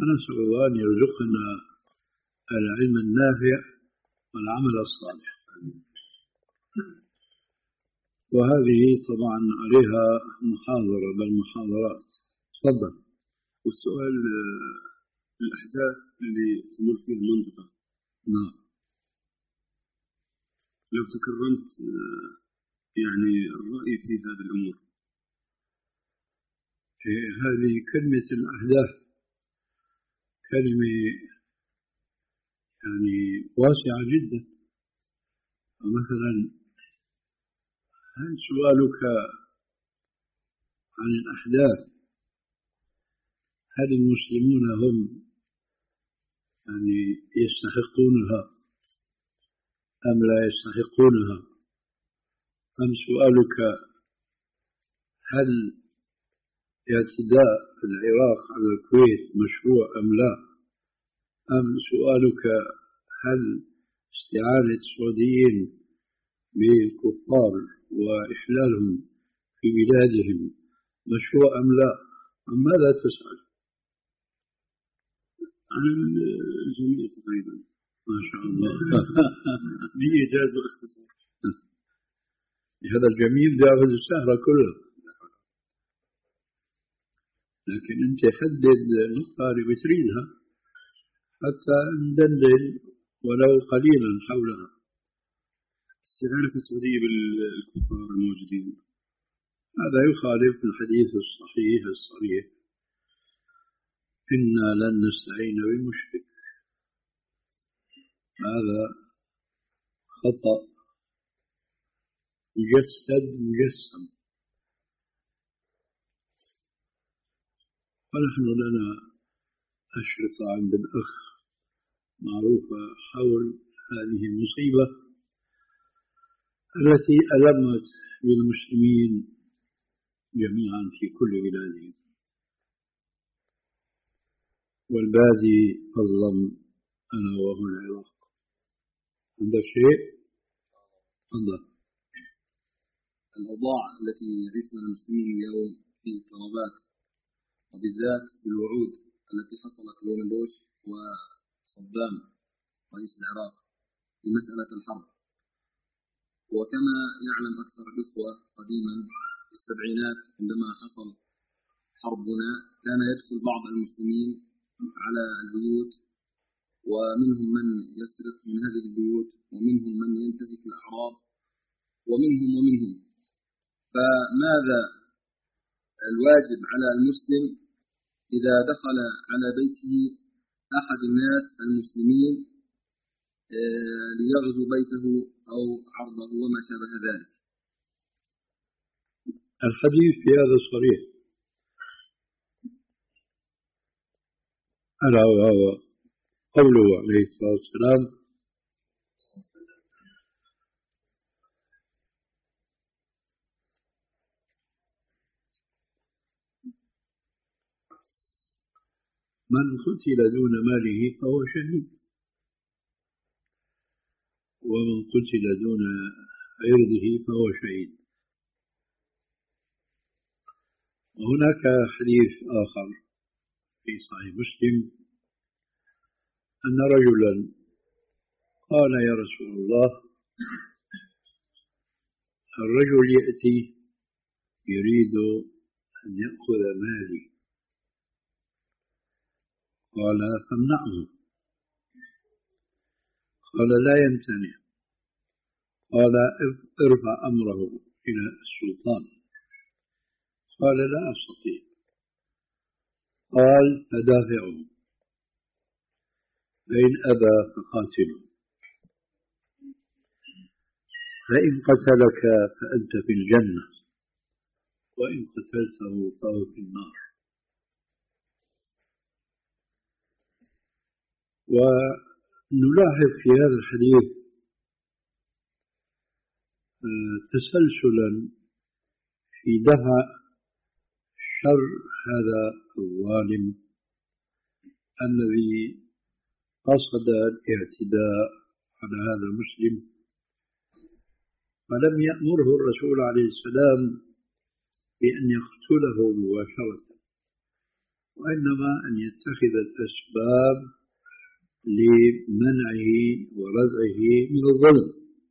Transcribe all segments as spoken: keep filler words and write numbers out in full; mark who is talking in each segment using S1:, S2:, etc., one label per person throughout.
S1: فنسأل الله أن يرزقنا العلم النافع والعمل الصالح. وهذه طبعا عليها محاضرة بل محاضرات. تفضل.
S2: والسؤال الأحداث اللي تمر فيها المنطقة.
S1: نعم.
S2: لو تكرمت يعني الرأي في هذه الأمور.
S1: هذه كلمة الأحداث كلمة يعني واسعة جدا. مثلا هل سؤالك عن الأحداث هل المسلمون هم يعني يستحقونها أم لا يستحقونها، أم سؤالك هل اعتداء العراق على الكويت مشروع أم لا، أم سؤالك هل استعانة السعوديين بالكفار وإحلالهم في بلادهم مشروع أم لا، أم ماذا تسأل؟
S2: عن الجميع تقريبا.
S1: ما شاء الله.
S2: بإيجاز واختصار.
S1: هذا الجميل يأخذ السهرة كلها. لكن أنت حدد النقطة اللي بتريدها حتى ندلل ولو قليلا حولها.
S2: استعانة السعودية بالكفار الموجودين
S1: هذا يخالف الحديث الصحيح الصريح إنا لن نستعين بمشرك. هذا خطأ مجسد مجسم. ونحن لنا أشرطة عند الأخ معروفة حول هذه المصيبة التي ألمت بالمسلمين جميعا في كل بلادهم، والبادي أظلم أنا وهو العراق. عندك شيء؟ تفضل.
S3: الأوضاع التي يعيشها المسلمون اليوم في اضطرابات، وبالذات بالوعود التي حصلت بين بوش وصدام رئيس العراق في مسألة الحرب. وكما يعلم أكثر الإخوة قديما في السبعينات عندما حصل حربنا كان يدخل بعض المسلمين على البيوت، ومنهم من يسرق من هذه البيوت، ومنهم من ينتهك الأعراض، ومنهم ومنهم. فماذا الواجب على المسلم إذا دخل على بيته أحد الناس المسلمين ليغزو بيته أو عرضه وما شابه ذلك؟
S1: الحديث في هذا صريح، ألا وهو قوله عليه الصلاة والسلام: من قتل دون ماله فهو شهيد، ومن قتل دون عرضه فهو شهيد. وهناك حديث آخر في صحيح مسلم أن رجلا قال: يا رسول الله، الرجل يأتي يريد أن يأخذ مالي، قال: فامنعه. قال: لا يمتنع. قال: ارفع أمره إلى السلطان. قال: لا أستطيع. قال: فدافعه، فإن أبى فقاتله، فإن قتلك فأنت في الجنة، وإن قتلته فهو في النار. ونلاحظ في هذا الحديث تسلسلا في دفع شر هذا الظالم الذي قصد الاعتداء على هذا المسلم، فلم يأمره الرسول عليه السلام بأن يقتله مباشرة، وإنما أن يتخذ الأسباب لمنعه وردعه من الظلم.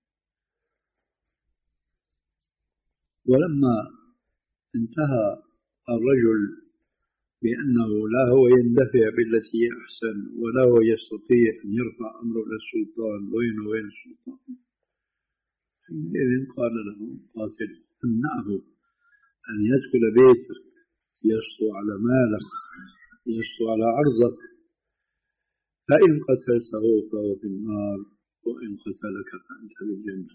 S1: ولما انتهى الرجل بأنه لا هو يندفع بالتي هي أحسن ولا هو يستطيع أن يرفع أمره إلى السلطان وين وين السلطان، حينئذ قال له قاتل امنعه أن يدخل بيتك يسطو على مالك يسطو على عرضك، فإن قتلته فهو في النار وإن قتلك فأنت في الجنة.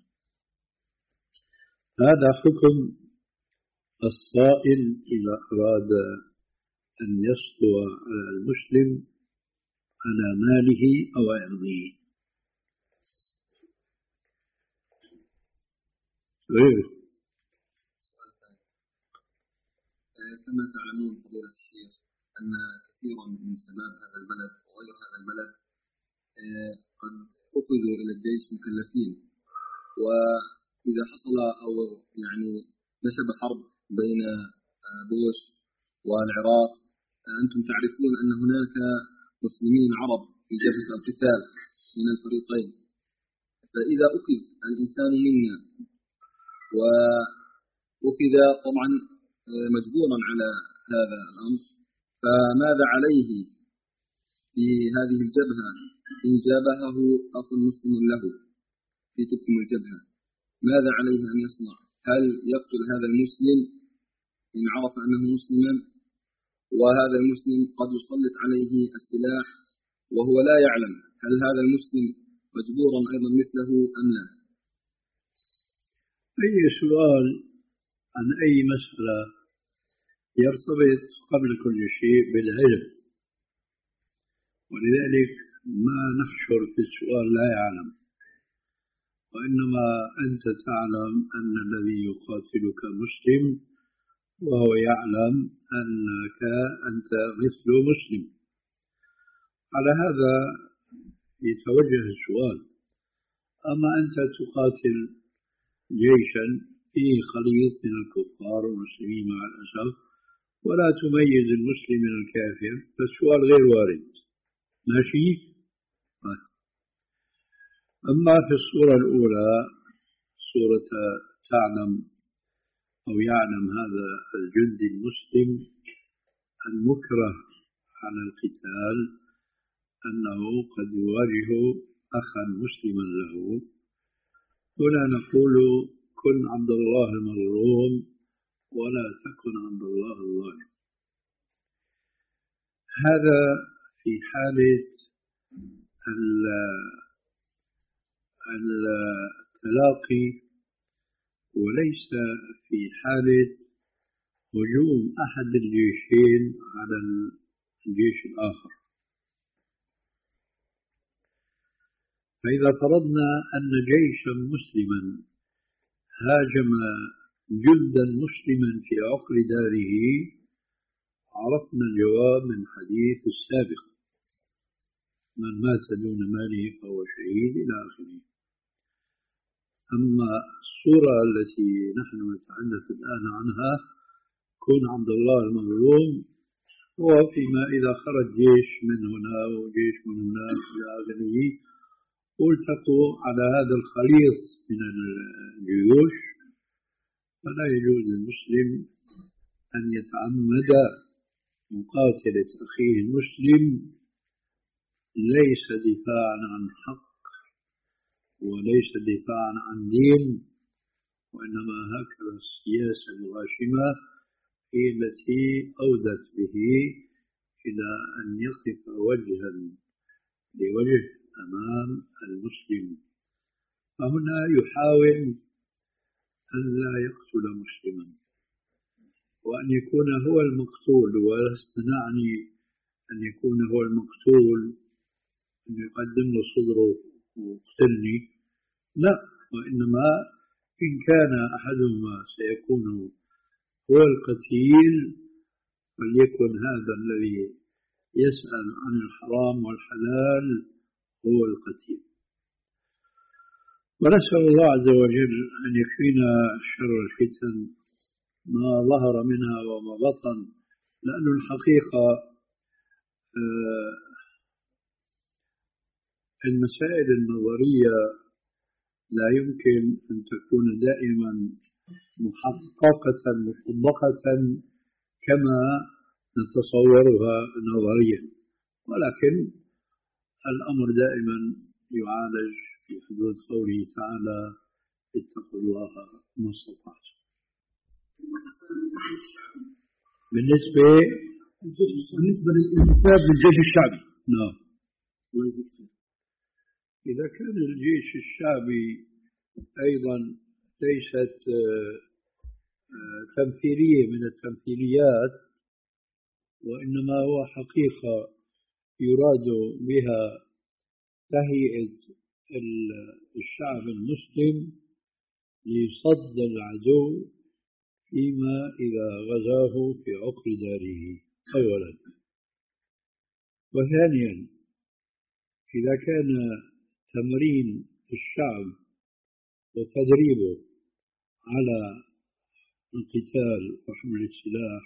S1: هذا حكم الصائل إذا أراد أن يسطو على المسلم على ماله أو عرضه. غيره
S3: كما تعلمون فضيلة الشيخ أن كثيرا من شباب هذا البلد وغير هذا البلد قد أخذوا إلى الجيش مكلفين، وإذا حصل أو يعني نشب حرب بين بوش والعراق، أنتم تعرفون أن هناك مسلمين عرب في جبهة القتال من الفريقين، فإذا أخذ الإنسان منا وأخذ طبعا مجبورا على هذا الأمر، فماذا عليه في هذه الجبهة إن جابهه أخ مسلم له في تلك الجبهة؟ ماذا عليه أن يصنع؟ هل يقتل هذا المسلم إن عرف أنه مسلما، وهذا المسلم قد يسلط عليه السلاح وهو لا يعلم، هل هذا المسلم مجبورا أيضا مثله أم لا؟
S1: أي سؤال عن أي مسألة يرتبط قبل كل شيء بالعلم، ولذلك ما نحشر في السؤال لا يعلم، وإنما أنت تعلم أن الذي يقاتلك مسلم وهو يعلم أنك أنت مثل مسلم. على هذا يتوجه السؤال. أما أنت تقاتل جيشا فيه خليط من الكفار والمسلمين مع الأسف ولا تميز المسلم من الكافر، فالسؤال غير وارد. ماشي؟ أما في الصورة الأولى صورة تعلم أو يعلم هذا الجندي المسلم المكره على القتال أنه قد يواجه أخا مسلما له، هنا نقول كن عبد الله المظلوم ولا تكن عبد الله الظالم. هذا في حالة التلاقي، وليس في حالة هجوم أحد الجيشين على الجيش الآخر. فإذا فرضنا أن جيشا مسلما هاجم جندا مسلما في عقر داره، عرفنا الجواب من حديث السابق: من مات دون ماله فهو شهيد إلى آخره. أما الصورة التي نحن نتحدث الآن عنها كن عبد الله المظلوم، هو فيما إذا خرج جيش من هنا وجيش من هنا إلى آخره والتقوا على هذا الخليط من الجيوش، فلا يجوز للمسلم أن يتعمد مقاتلة أخيه المسلم، ليس دفاعا عن حق وليس دفاعا عن دين، وإنما هكذا السياسة الغاشمة هي التي أودت به إلى أن يقف وجها لوجه أمام المسلم. فهنا يحاول أن لا يقتل مسلما وأن يكون هو المقتول، ولست نعني أن يكون هو المقتول أن يقدم له صدره ويقتلني، لا، وإنما إن كان أحدهما سيكون هو القتيل فليكن هذا الذي يسأل عن الحرام والحلال هو القتيل. ونسأل الله عز وجل أن يكفينا شر الفتن ما ظهر منها وما بطن، لأن الحقيقة آه، المسائل النظرية لا يمكن أن تكون دائما محققة مطبقة كما نتصورها نظريا، ولكن الأمر دائما يعالج في حدود قوله تعالى اتقوا الله ما استطعتم. بالنسبة
S4: بالنسبة للانتساب للجيش الشعبي،
S1: نعم، إذا كان الجيش الشعبي أيضا ليست تمثيلية من التمثيليات، وإنما هو حقيقة يراد بها تهيئة الشعب المسلم لصد العدو فيما إذا غزاه في عقر داره أولا. وثانيا، إذا كان تمرين الشعب وتدريبه على القتال وحمل السلاح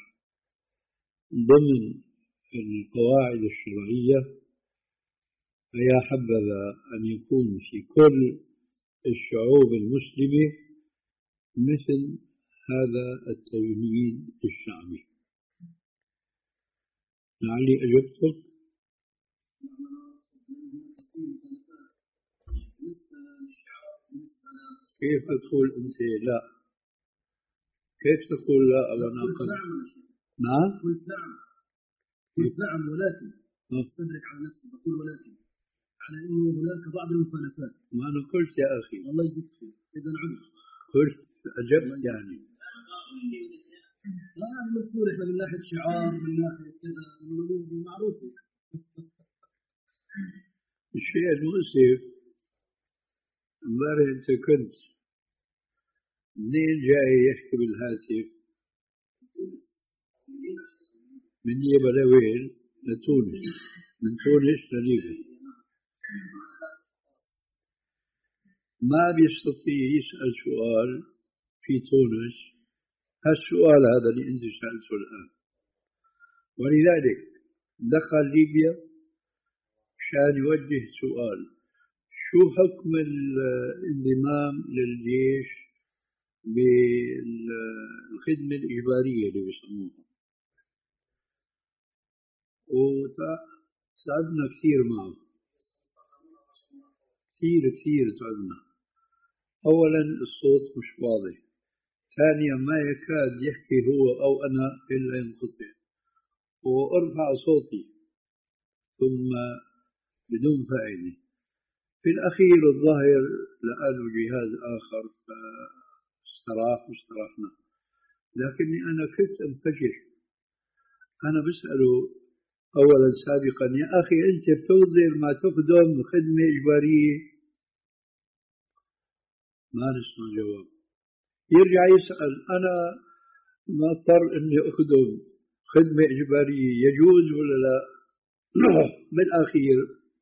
S1: ضمن القواعد الشرعية، فيا حبذا أن يكون في كل الشعوب المسلمة مثل هذا التمرين الشعبي. لعلي أجبتك. كيف تقول أنت لا؟ كيف تقول لا أو ناقض؟ نعم؟
S4: قلت نعم، قلت نعم، ولكن استدرك على نفسي بقول ولكن على أنه هناك بعض المخالفات.
S1: ما أنا قلت يا أخي.
S4: الله يجزيك خير. إذا عدت
S1: قلت أجبت يعني.
S4: لا نقول إحنا من ناحية شعار، من ناحية كذا معروفة.
S1: الشيء المؤسف امبارح أنت كنت منين جاي يحكي بالهاتف؟ من ليبيا لوين؟ لتونس. من تونس لليبيا. ما بيستطيع يسأل سؤال في تونس هالسؤال هذا اللي أنت سألته الآن، ولذلك دخل ليبيا عشان يوجه سؤال: شو حكم الانضمام للجيش بالخدمة الإجبارية اللي بيسموها؟ وتعبنا كثير معه، كثير كثير تعبنا. أولا الصوت مش واضح، ثانيا ما يكاد يحكي هو أو أنا إلا ينقطع، وأرفع صوتي ثم بدون فائدة. في الأخير الظاهر لقالوا جهاز آخر فاستراح واستراحنا، لكني أنا كنت انفجر. أنا بسأله أولا سابقا: يا أخي أنت بتنظر ما تخدم خدمة إجبارية؟ ما نسمع جواب. يرجع يسأل: أنا ما اضطر إني أخدم خدمة إجبارية يجوز ولا لا؟ بالأخير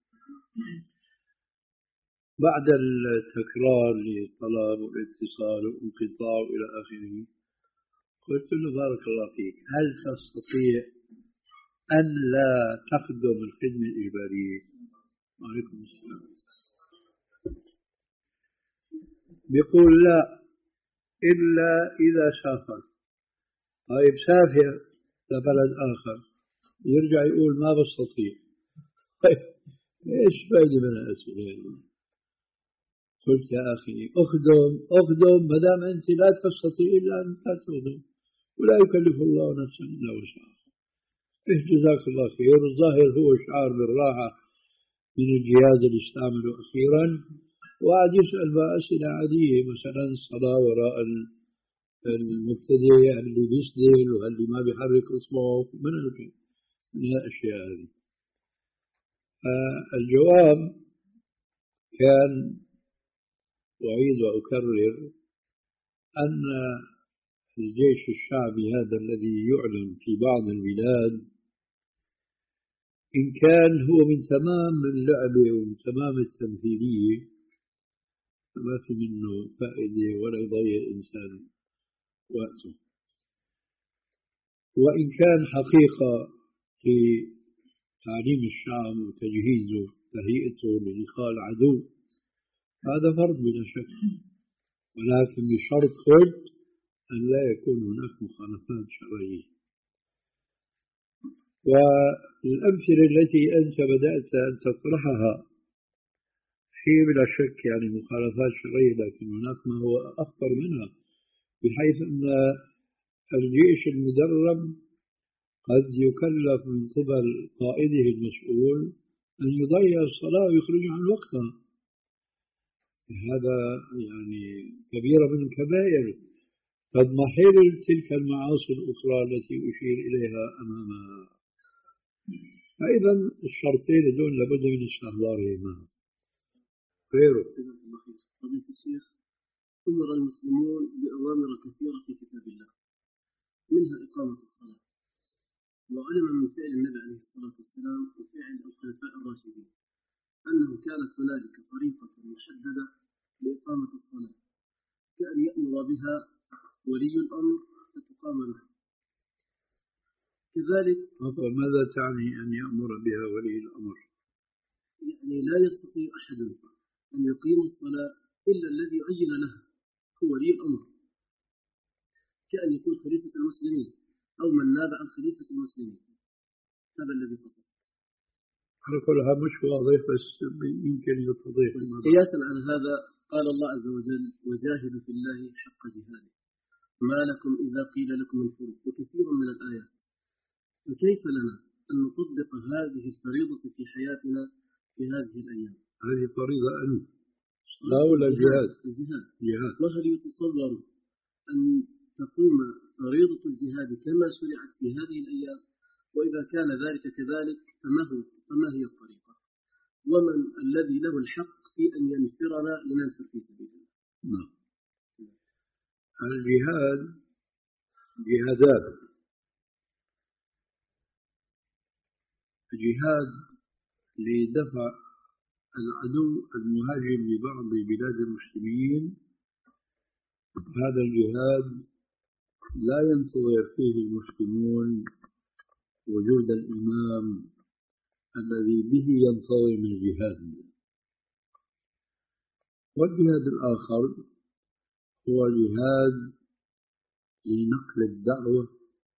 S1: بعد التكرار للطلب والاتصال والانقطاع إلى آخره، قلت له: بارك الله فيك، هل تستطيع أن لا تخدم الخدمة الإجبارية؟ وعليكم السلام. بيقول: لا، إلا إذا سافر. طيب سافر لبلد آخر، يرجع يقول ما بستطيع. طيب إيش فايدة من الأسئلة؟ قلت: يا أخي أخدم أخدم ما دام أنت لا تستطيع إلا أن تخدم، ولا يكلف الله نفسا إلا وسعها. إيش جزاك الله خير. الظاهر هو شعار بالراحة من الجهاز اللي استعمله أخيرا، وقعد يسأل بقى أسئلة عادية، مثلا الصلاة وراء المبتدئ اللي بيسدل واللي ما بيحرك إصبعه من من الأشياء هذه. الجواب كان، أعيد وأكرر، أن الجيش الشعبي هذا الذي يعلن في بعض البلاد إن كان هو من تمام اللعبة ومن تمام التمثيلية فما في منه فائدة ولا يضيع الإنسان وقته. وإن كان حقيقة في تعليم الشعب وتجهيزه وتهيئته للقاء العدو هذا فرض بلا شك، ولكن بشرط قلت أن لا يكون هناك مخالفات شرعية. والأمثلة التي أنت بدأت أن تطرحها في بلا شك يعني مخالفات شرعية، لكن هناك ما هو أخطر منها، بحيث أن الجيش المدرب قد يكلف من قبل قائده المسؤول أن يضيع الصلاة ويخرج عن وقتها. هذا يعني كبيرة من الكبائر تضمحل تلك المعاصي الأخرى التي أشير إليها أمامها. فإذا الشرطين دون لابد من استحضارهما. غيره
S4: فضيلة الشيخ، أمر المسلمون بأوامر كثيرة في كتاب الله، منها إقامة الصلاة، وعلم من فعل النبي عليه الصلاة والسلام وفعل الخلفاء الراشدين أنه كانت هنالك طريقة محددة لإقامة الصلاة، كأن يأمر بها ولي الأمر فتقام له. كذلك
S1: ماذا تعني أن يأمر بها ولي الأمر؟
S4: يعني لا يستطيع أحد أن يقيم الصلاة إلا الذي عين له هو ولي الأمر، كأن يكون خليفة المسلمين أو من ناب عن خليفة المسلمين. هذا الذي قصدت.
S1: على كلها مش واضح، بس يمكن يتضيح.
S4: قياسا على هذا قال الله عز وجل: وجاهدوا في الله حق جهاده ما لكم إذا قيل لكم انفروا، وكثير من الآيات. فكيف لنا أن نطبق هذه الفريضة في حياتنا في هذه الأيام؟
S1: هذه فريضة أن لا ولا الجهاد؟
S4: الجهاد.
S1: جهاد.
S4: وهل يتصور أن تقوم فريضة الجهاد كما شرعت في هذه الأيام؟ وإذا كان ذلك كذلك فما هو فما هي الطريقة؟ ومن الذي له الحق في أن ينفرنا لننفر في سبيل الله؟
S1: نعم. الجهاد جهادات. الجهاد لدفع العدو المهاجم لبعض بلاد المسلمين، هذا الجهاد لا ينتظر فيه المسلمون وجود الإمام الذي به ينتظم الجهاد. والجهاد الآخر هو جهاد لنقل الدعوة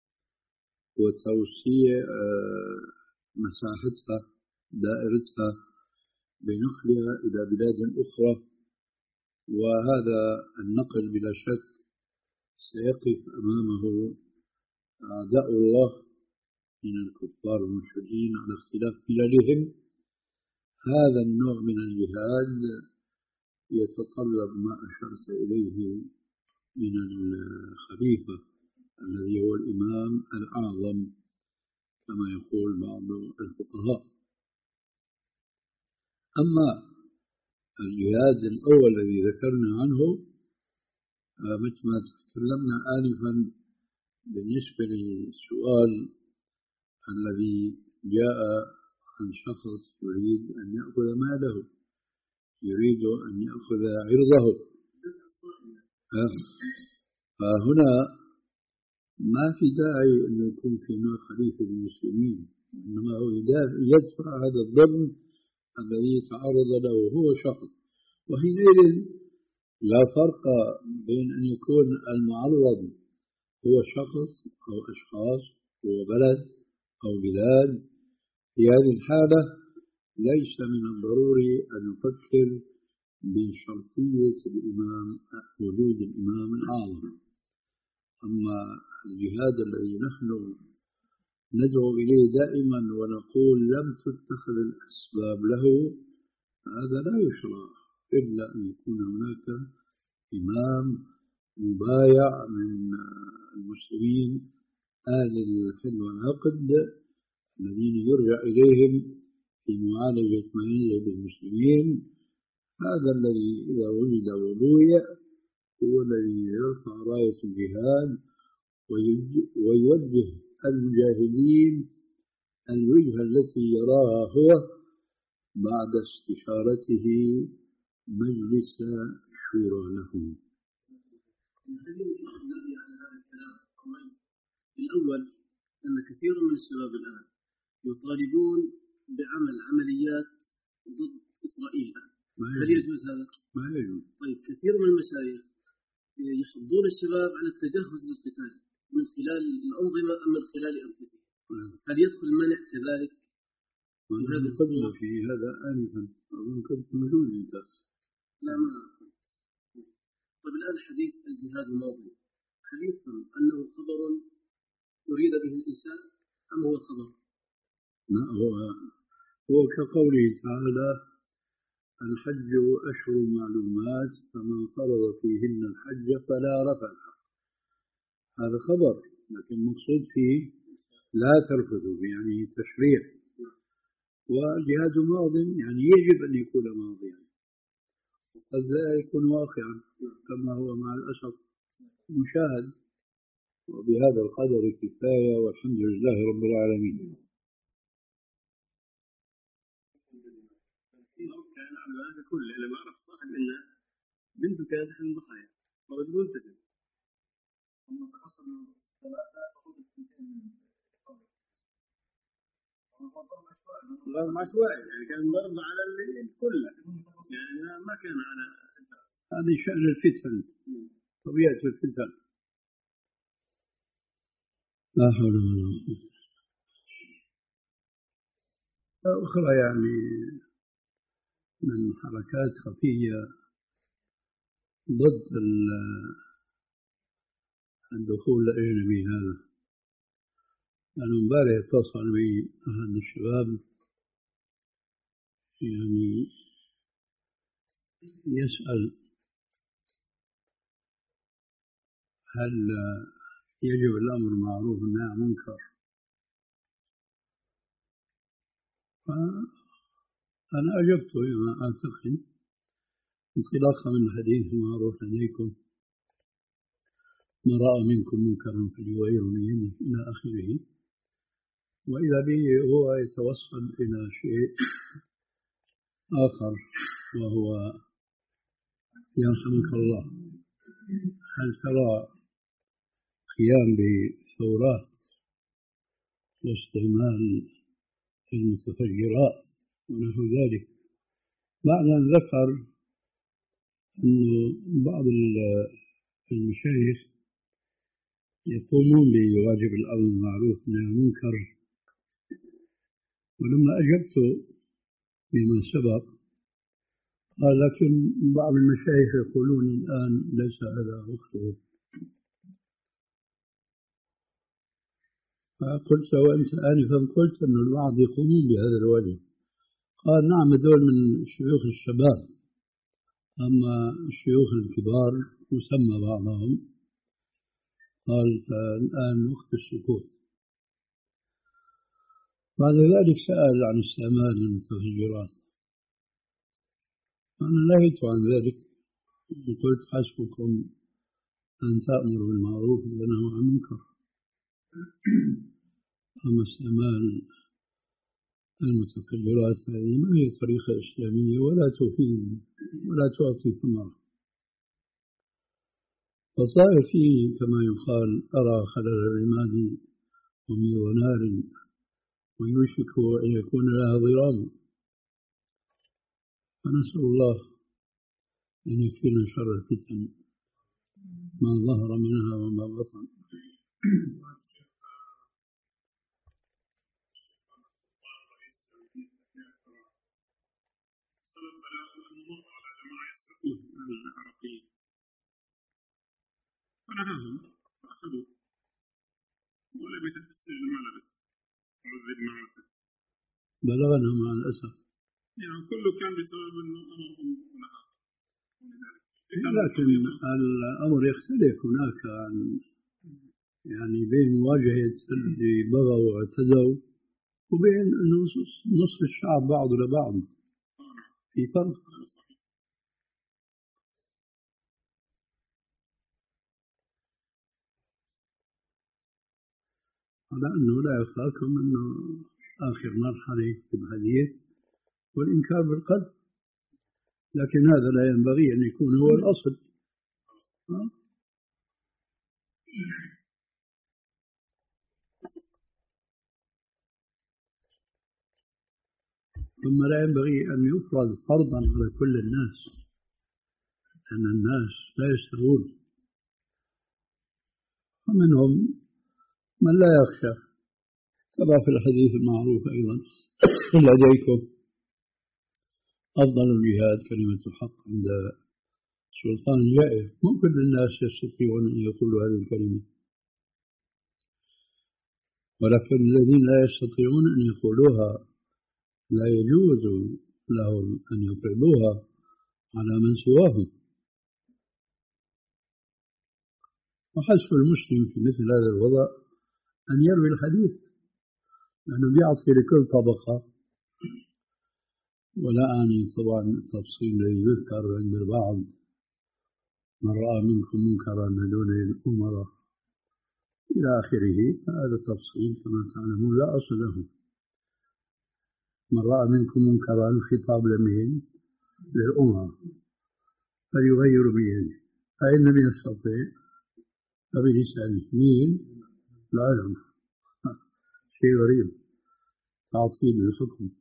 S1: وتوسيع مساحتها دائرتها بنقلها إلى بلاد أخرى، وهذا النقل بلا شك سيقف أمامه أعداء الله من الكفار والمشركين على اختلاف مللهم. هذا النوع من الجهاد يتطلب ما أشرت إليه من الخليفة الذي هو الإمام الأعظم كما يقول بعض الفقهاء. أما الجهاد الأول الذي ذكرنا عنه مثل ما تكلمنا آنفا بالنسبة للسؤال الذي جاء عن شخص يريد أن يأخذ ماله، يريد أن يأخذ عرضه، فهنا ما في داعي أن يكون في نوع خليفة للمسلمين، إنما هو يدفع هذا الظلم الذي تعرض له هو شخص. وحينئذ لا فرق بين أن يكون المعرض هو شخص أو أشخاص أو بلد أو بلاد. في هذه الحالة ليس من الضروري أن نفكر بشرطية الإمام وجود الإمام الأعظم. أما الجهاد الذي نحن ندعو إليه دائما ونقول لم تتخذ الأسباب له، هذا لا يشرع إلا أن يكون هناك إمام مبايع من المسلمين أهل الحل والعقد الذين يرجع إليهم في معالجة ما يجب المسلمين. هذا الذي إذا وجد وضويع هو الذي يرفع راية الجهاد ويوجه المجاهدين الوجهة التي يراها هو بعد استشارته مجلس شورى له.
S4: الأول أن كثير من الشباب الآن يطالبون بعمل عمليات ضد إسرائيل. هل يجوز هذا؟
S1: ما يجوز.
S4: طيب كثير من المشايخ يحضون الشباب على التجهز للقتال من خلال الأنظمة أم من خلال أنفسهم. هل يدخل المنع كذلك؟
S1: هذا قبل في هذا آنفا أظن كنت موجود أنت.
S4: لا ما كنت. طيب الآن حديث الجهاد الماضي هل يفهم أنه خبر يريد به الإنسان أم هو خبر؟
S1: لا هو هو كقوله تعالى الحج أشهر معلومات فمن فرض فيهن الحج فلا رفث. هذا خبر لكن المقصود فيه لا ترفثوا يعني تشريع. والجهاد ماض يعني يجب أن يكون ماضيا قد لا يكون واقعا كما هو مع الأسف مشاهد. وبهذا القدر كفاية والحمد لله رب العالمين.
S2: كان على هذا كله لما عرف صاحب انه بنته كانت احد الضحايا فرد ملتزم هم حصلوا ثلاثه فقط اثنتين من ضرب عشوائي يعني كان ضرب على الكل يعني ما كان على
S1: هذه شأن الفتن طبيعة الفتن. لا حول ولا قوة. أخرى يعني من حركات خفية ضد الدخول الأجنبي هذا. أنا امبارح اتصل بي أحد الشباب يعني يسأل هل يجب الأمر معروف والنهي عن منكر. فأنا أجبته بما أعتقد انطلاقا من الحديث المعروف لديكم من رأى منكم منكرا فليغيره بيده إلى آخره. وإذا به هو يتوصل إلى شيء آخر وهو يرحمك الله هل ترى قيام بثورات واستعمال المتفجرات ونحو ذلك بعد أن ذكر أن بعض المشايخ يقومون بواجب الأمر بالمعروف والنهي عن المنكر. ولما أجبت بما سبق قال لكن بعض المشايخ يقولون الآن ليس هذا وقته. فقلت وأنت آنفا قلت أن البعض يقومون بهذا الواجب. قال نعم دول من شيوخ الشباب أما الشيوخ الكبار مسمى بعضهم. قال فالآن وقت السكوت. بعد ذلك سأل عن استعمال المتفجرات. أنا نهيت عن ذلك وقلت حسبكم أن تأمروا بالمعروف وتنهوا عن المنكر. أما استعمال المتفجرات هذه ما هي طريقة إسلامية ولا تفيد ولا تعطي ثمرة. فصار فيه كما يقال أرى خلل الرماد وميض نار ويوشك أن يكون لها ضرام. فنسأل الله أن يكفينا شر الفتن ما ظهر منها وما بطن.
S2: العراقيين فنهاهم فأخذوا ولبث في السجن ما لبث عذب معه.
S1: بلغنا مع الأسف
S2: يعني كله كان بسبب أنه أمرهم ونهاهم.
S1: لكن الأمر يختلف هناك عن يعني بين مواجهة اللي بغوا واعتدوا وبين نصف الشعب بعض لبعض في فرق. على أنه لا يخفاكم أنه آخر مرحلة في الحديث والإنكار بالقلب. لكن هذا لا ينبغي أن يكون هو الأصل. ثم لا ينبغي أن يفرض فرضا على كل الناس، لأن الناس لا يستوون، ومنهم من لا يخشى، كما في الحديث المعروف أيضا لديكم أفضل الجهاد كلمة الحق عند سلطان جائر. مو كل الناس يستطيعون أن يقولوا هذه الكلمة، ولكن الذين لا يستطيعون أن يقولوها لا يجوز لهم أن يفرضوها على من سواهم. وحسب المسلم في مثل هذا الوضع أن يروي الحديث، لأنه بيعطي لكل طبقة. ولا أعني طبعا التفصيل الذي يذكر عند البعض، من رأى منكم منكرا هدون الأمراء إلى آخره. هذا التفصيل كما تعلمون لا أصل له. من رأى منكم منكرا خطاب لمين؟ للأمراء، فليغير بيده، فإن لم يستطيع فبلسانه. مين؟ العلماء. شيء غريب تعطيل للحكم.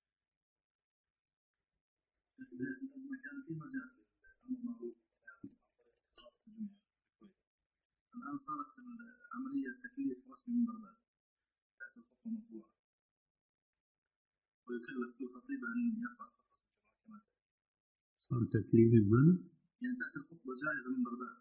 S2: الآن صارت العملية تكليف رسمي من بغداد، تحت الخطبة مطبوعة، ويكلف كل خطيب أن يقرأ خطبة كما
S1: صار تكليف من؟
S2: يعني تحت الخطبة جائزة من بغداد،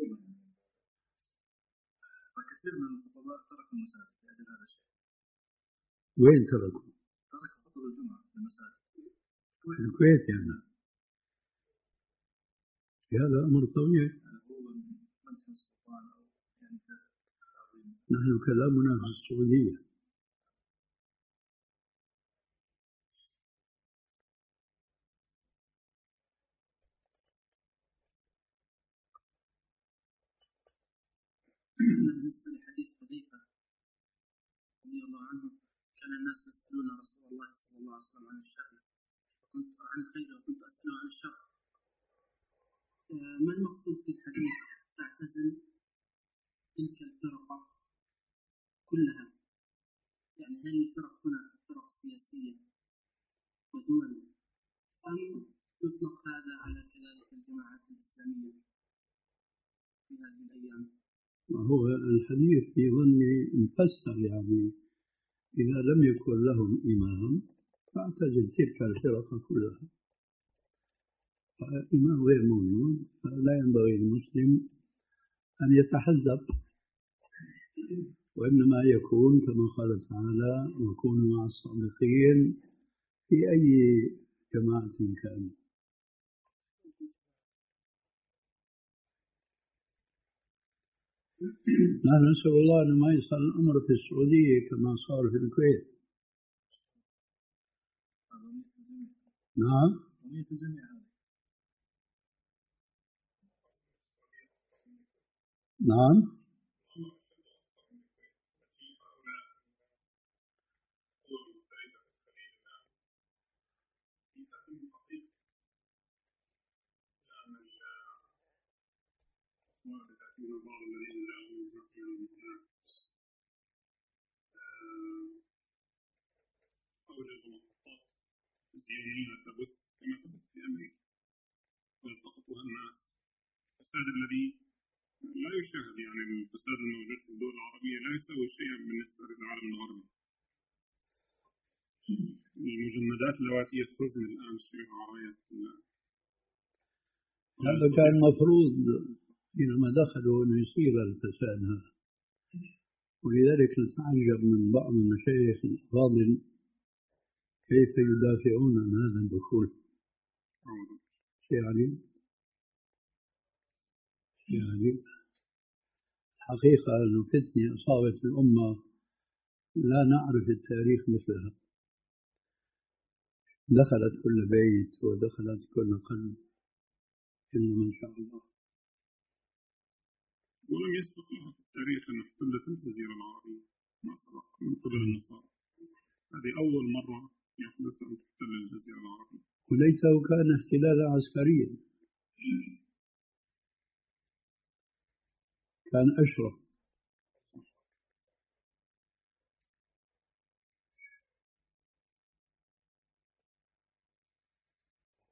S2: فكثير من الخطباء تركوا المساجد لأجل هذا الشيء.
S1: وين تركوا؟
S2: تركوا خطب الجمعة في المساجد
S1: في الكويت يعني. هذا أمر طبيعي. نحن كلامنا في السعودية.
S4: بالنسبة لحديث حذيفة رضي الله عنه، كان الناس يسألون رسول الله صلى الله عليه وسلم عن الشر وكنت عن الخير وكنت أسأله عن الشر. ما المقصود في الحديث؟ تعتزل تلك الفرقة كلها، يعني هل الفرق هنا فرق سياسية ودول، أم يطلق هذا على كذلك الجماعات الإسلامية في هذه الأيام؟
S1: هو الحديث في ظني مفسر، يعني إذا لم يكن لهم إمام فاعتزل تلك الفرق كلها. فالإمام غير موجود، فلا ينبغي للمسلم أن يتحزب، وإنما يكون كما قال تعالى: وكونوا مع الصادقين في أي جماعة كان. نحن نسأل الله أن ما يصل الأمر في السعودية كما صار في الكويت. نعم. نعم.
S5: بعض الذين أوجدوا محطات زينية تبث كما تبث في أمريكا والتقطها الناس. الفساد الذي لا يشاهد، يعني الفساد الموجود في الدول العربية لا يسوي شيئا بالنسبة للعالم الغربي. المجندات اللواتي يخرجن الآن الشيوعية رايات
S1: هذا كان مفروض حينما دخلوا أن يصير الفساد هذا، ولذلك نتعجب من بعض المشايخ الأفاضل كيف يدافعون عن هذا الدخول. شيء عجيب، شيء عجيب. الحقيقة أن فتنة أصابت الأمة لا نعرف التاريخ مثلها، دخلت كل بيت ودخلت كل قلب إلا ما شاء الله.
S5: ولم يسبق لها في التاريخ أن احتلت الجزيرة العربية، ما سبق من قبل النصارى. هذه أول مرة يحدث أن تحتل الجزيرة العربية،
S1: وليته كان احتلالا عسكريا، كان أشرف.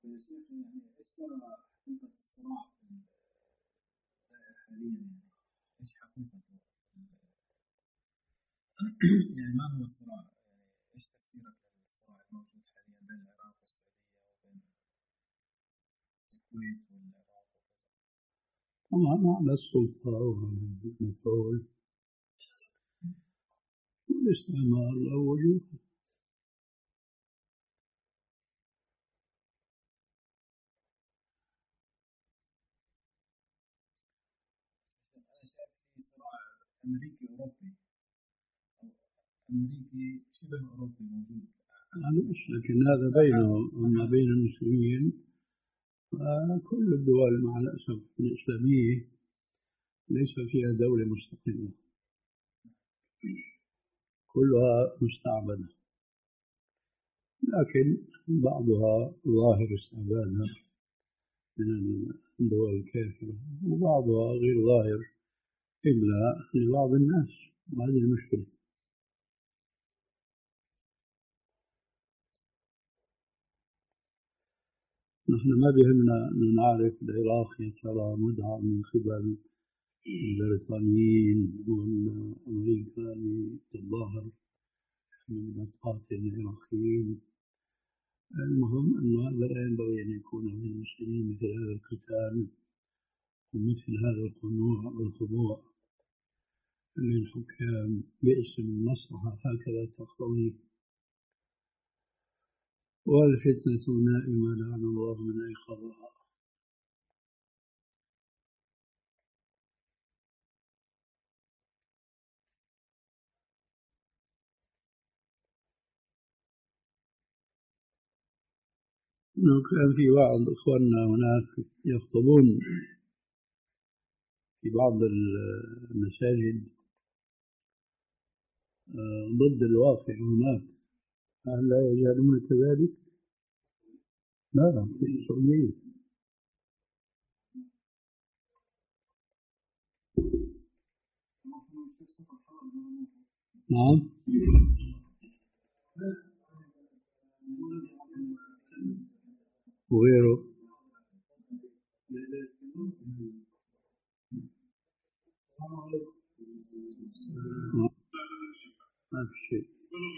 S3: يا شيخ يعني ايش ترى حقيقة الصراع حاليا يعني ايش حقيقته؟ يعني ما هو الصراع؟ يعني ايش تفسيرك للصراع الموجود حاليا بين العراق والسعودية وبين الكويت والعراق وكذا؟
S1: طبعا على السلطة وعلى المفعول والاستعمار له وجوه.
S3: أنا شايف في صراع أمريكي أوروبي أو أمريكي شبه أوروبي موجود.
S1: معلش، لكن هذا بينه وما بين المسلمين. فكل الدول مع الأسف الإسلامية ليس فيها دولة مستقلة، كلها مستعبدة، لكن بعضها ظاهر استعبادها من الدول الكافرة، وبعضها غير ظاهر إلا لبعض الناس، وهذه المشكلة. نحن ما بهمنا أن نعرف العراق يا ترى مدعم من قبل البريطانيين والأمريكان للظاهر من القاتل العراقيين. المهم أنه هذا لا ينبغي أن يكون من المسلمين مثل هذا القتال ومثل هذا الخنوع والخضوع للحكام باسم المصلحة، هكذا تقتضي. والفتنة نائمة لعن الله من أيقظها. كان في بعض إخواننا هناك يخطبون في بعض المساجد ضد الواقع هناك. هل لا يزالون كذلك؟ لا، في السعودية. نعم. وغيره. ما في شيء.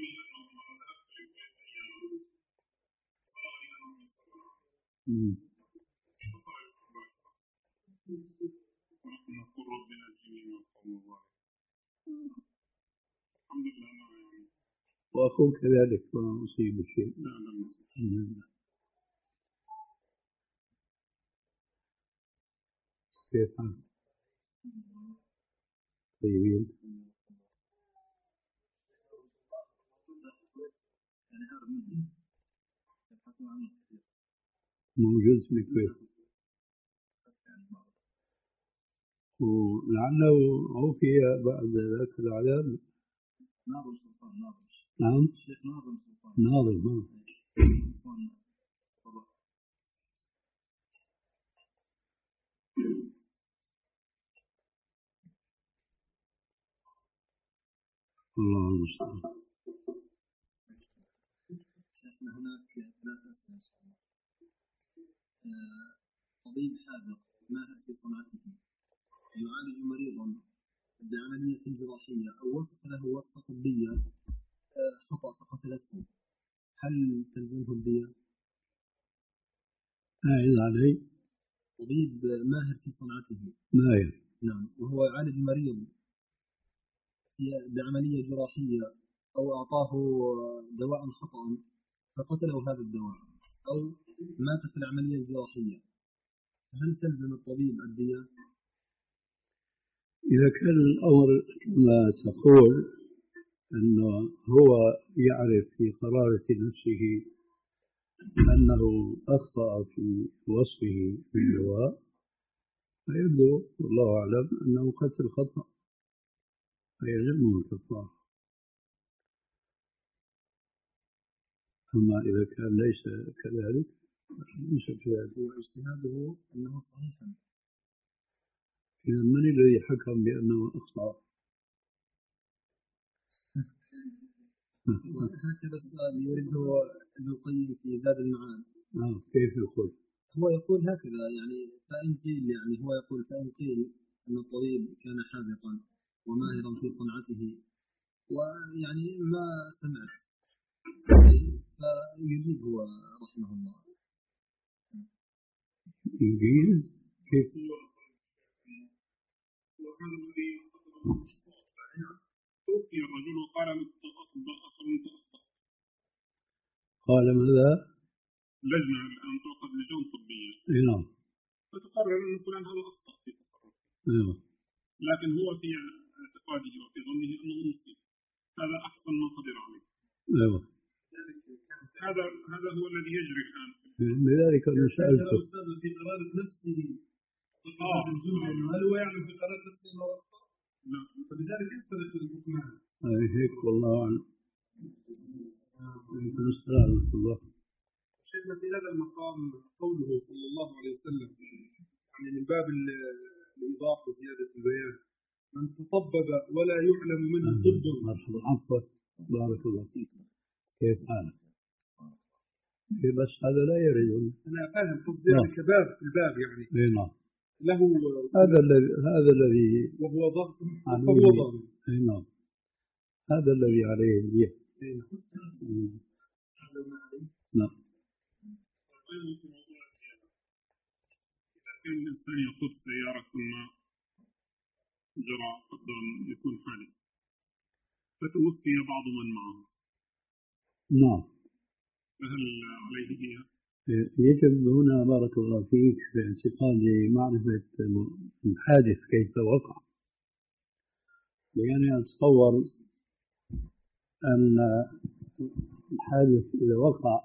S1: مم.
S5: نقول ربنا الجميع والقوم الظالمين. الحمد لله ما يعني.
S1: وأخوك كذلك ما أصيب شيء.
S5: لا لا
S1: الحمد لله. كيف حالك؟ طيبين. موجود في الكويت، ولعله عوفي بعد ذاك العذاب.
S3: ناظم سلطان ناظم
S1: نعم.
S3: الشيخ ناظم سلطان
S1: ناظم. الله المستعان.
S3: شيخنا هناك ثلاث أسئلة إن شاء الله. طبيب حاذق ماهر في صنعته يعالج مريضا بعملية جراحية أو وصف له وصفة طبية خطأ فقتلته، هل تلزمه الدية؟
S1: أعد علي.
S3: طبيب ماهر في صنعته.
S1: ماهر.
S3: نعم. وهو يعالج مريض بعملية جراحية أو أعطاه دواء خطأ فقتله هذا الدواء أو مات في العملية الجراحية، هل تلزم الطبيب الدية؟
S1: إذا كان الأمر كما تقول أنه هو يعرف في قرارة نفسه أنه أخطأ في وصفه بالدواء، فيبدو والله أعلم أنه قتل خطأ فيلزمه الكفارة. أما إذا كان ليس كذلك ليس كذلك.
S3: واجتهاده أنه صحيحا.
S1: إذا من الذي حكم بأنه أخطأ؟
S4: هكذا السؤال يريده ابن القيم في زاد المعاد.
S1: آه كيف يقول؟
S4: هو يقول هكذا يعني فإن قيل يعني هو يقول فإن قيل أن الطبيب كان حاذقا وماهرا في صنعته ويعني ما سمعت فيجيب هو رحمه الله.
S1: يجيب كيف؟
S5: وهذا الذي توفي الرجل وقال للطبيب آخر أنت أخطأت.
S1: قال ماذا؟
S5: لجنة الآن تعقد لجان طبية.
S1: نعم.
S5: فتقرر أن فلان هذا أخطأ في تصرفه.
S1: نعم.
S5: لكن هو في اعتقاده وفي ظنه أنه مصيب. هذا أحسن ما قدر عليه.
S1: نعم.
S5: هذا هذا هو الذي يجري الآن.
S1: لذلك أنا سألته.
S2: في قرار نفسه.
S5: آه.
S2: هل هو يعلم في قرار نفسه أنه أخطأ؟
S5: لا.
S2: فلذلك يختلف الحكمان.
S1: أي هيك والله أعلم. عليكم السلام ورحمة الله.
S2: شيخنا في هذا المقام قوله صلى الله عليه وسلم يعني من باب الإيضاح وزيادة البيان من تطبب ولا يعلم منه طب.
S1: مرحبا عفوا بارك الله فيك. كيف حالك؟ بس هذا لا يريد.
S2: أنا فاهم طب ذلك باب في الباب يعني.
S1: نعم.
S2: له
S1: هذا الذي هذا الذي
S2: وهو ضغط
S1: وهو ضغط. نعم. هذا الذي عليه اليد. نعم.
S5: إذا كان الإنسان يقود سيارة ثم جرى قدر يكون حادث فتوفي بعض من معه.
S1: نعم.
S5: فهل عليه هي؟
S1: يجب هنا بارك الله فيك في اعتقادي معرفة الحادث كيف وقع، لأنني أتصور أن الحادث إذا وقع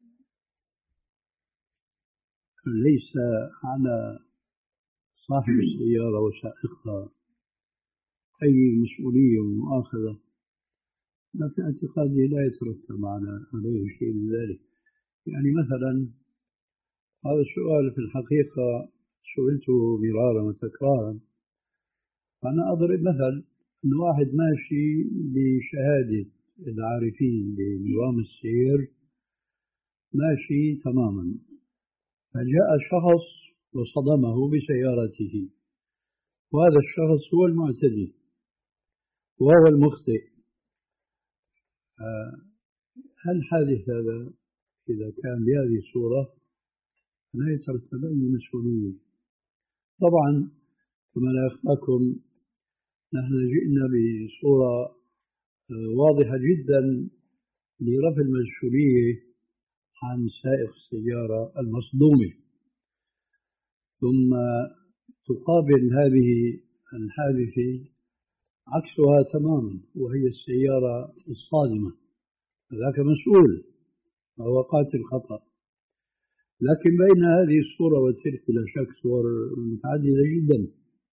S1: ليس على صاحب السيارة وسائقها أي مسؤولية ومؤاخذة، في اعتقادي لا يترتب عليه شيء من ذلك. يعني مثلا هذا السؤال في الحقيقة سئلته مرارا وتكرارا. أنا أضرب مثل أن واحد ماشي بشهادة العارفين بنظام السير ماشي تماما، فجاء شخص وصدمه بسيارته، وهذا الشخص هو المعتدي وهو المخطئ. هل حادث هذا إذا كان بهذه الصورة لا يترتب أي مسؤولية؟ طبعا كما لا يخفاكم نحن جئنا بصورة واضحة جدا لرفع المسؤولية عن سائق السيارة المصدومة، ثم تقابل هذه الحادثة عكسها تماما وهي السيارة الصادمة، ذاك مسؤول وهو قاتل خطأ. لكن بين هذه الصورة وتلك لا شك صور متعددة جدا.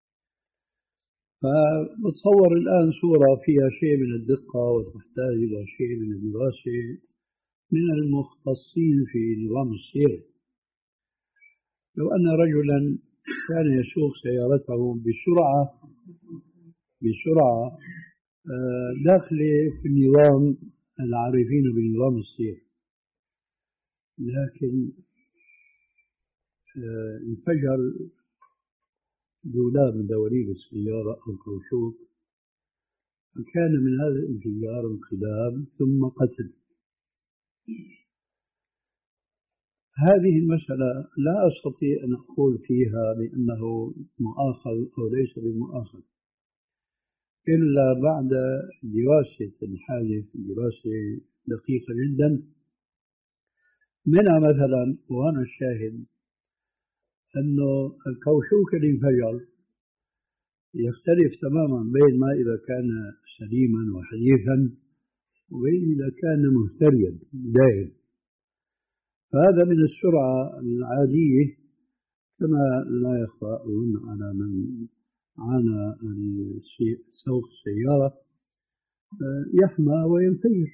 S1: فبتصور الآن صورة فيها شيء من الدقة وتحتاج إلى شيء من الدراسة من المختصين في نظام السير. لو أن رجلا كان يسوق سيارته بسرعة بسرعة داخل في النظام العارفين بنظام السير، لكن انفجر دولاب من دواليب السيارة أو كوشوك، فكان من هذا الانفجار انقلاب ثم قتل. هذه المسألة لا أستطيع أن أقول فيها بأنه مؤاخذ أو ليس بمؤاخذ إلا بعد دراسة الحادث دراسة دقيقة جدا. منها مثلا وأنا الشاهد أنه الكوشوك اللي انفجر يختلف تماما بين ما إذا كان سليما وحديثا وبين إذا كان مهتريا دائم. فهذا من السرعة العادية كما لا يخفى على من عانى سوق السيارة يحمى وينفجر.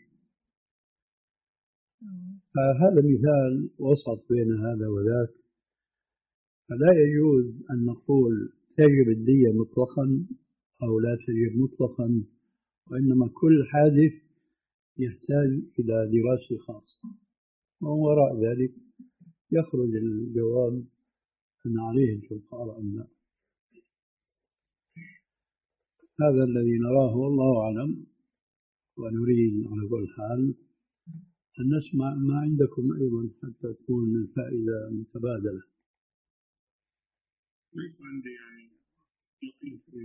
S1: فهذا مثال وسط بين هذا وذاك. فلا يجوز أن نقول تجب الدية مطلقا أو لا تجب مطلقا، وإنما كل حادث يحتاج إلى دراسة خاصة، ومن وراء ذلك يخرج الجواب أن عليه الكفارة أم لا. هذا الذي نراه والله أعلم، ونريد على كل حال أن نسمع ما عندكم أيضا حتى تكون الفائدة متبادلة.
S5: ليس عندي يعني يقين في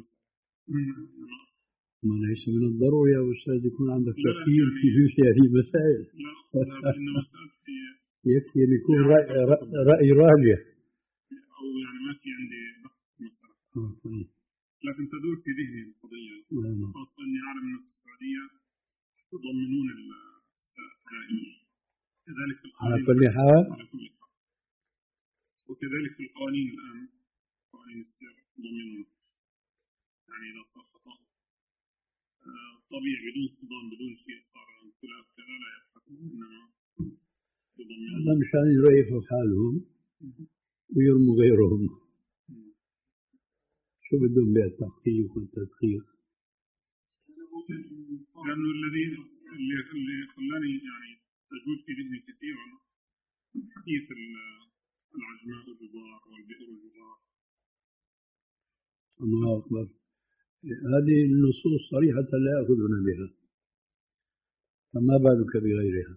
S1: ما ليس من الضروري يا أستاذ يكون عندك يقين في مثل هذه المسائل.
S5: لا أقصد هذا، إنما سألتي
S1: يكفي أن يكون رأي, رأي راجح،
S5: أو يعني ما في عندي بحث مسألة.
S1: آه طيب.
S5: لكن تدور في ذهني القضية، خاصة أني أعلم أن في السعودية يضمنون السائق دائما، كذلك في القوانين
S1: على كل حال.
S5: على كل حال وكذلك في القوانين الآن، قوانين السير يضمنون، يعني إذا صار خطأ طبيعي بدون صدام بدون شيء صار انقلاب كذا لا يبحثون، إنما يضمنون.
S1: هذا مشان يريحوا حالهم ويرموا غيرهم. شو بدهم بالتحقيق والتدقيق؟
S5: لأنه الذي اللي اللي خلاني يعني تجول في ذهني كثيرا حديث العجماء جبار والبئر جبار.
S1: الله أكبر. هذه النصوص صريحة لا يأخذون بها، فما بالك بغيرها.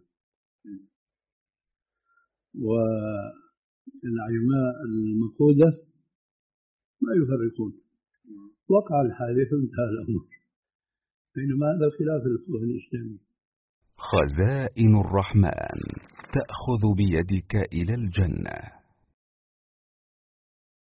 S1: والعجماء المقودة ما يفرقون، وقع الحادث انتهى الأمر، بينما هذا خلاف الفقه الإسلامي.
S6: خزائن الرحمن تأخذ بيدك إلى الجنة.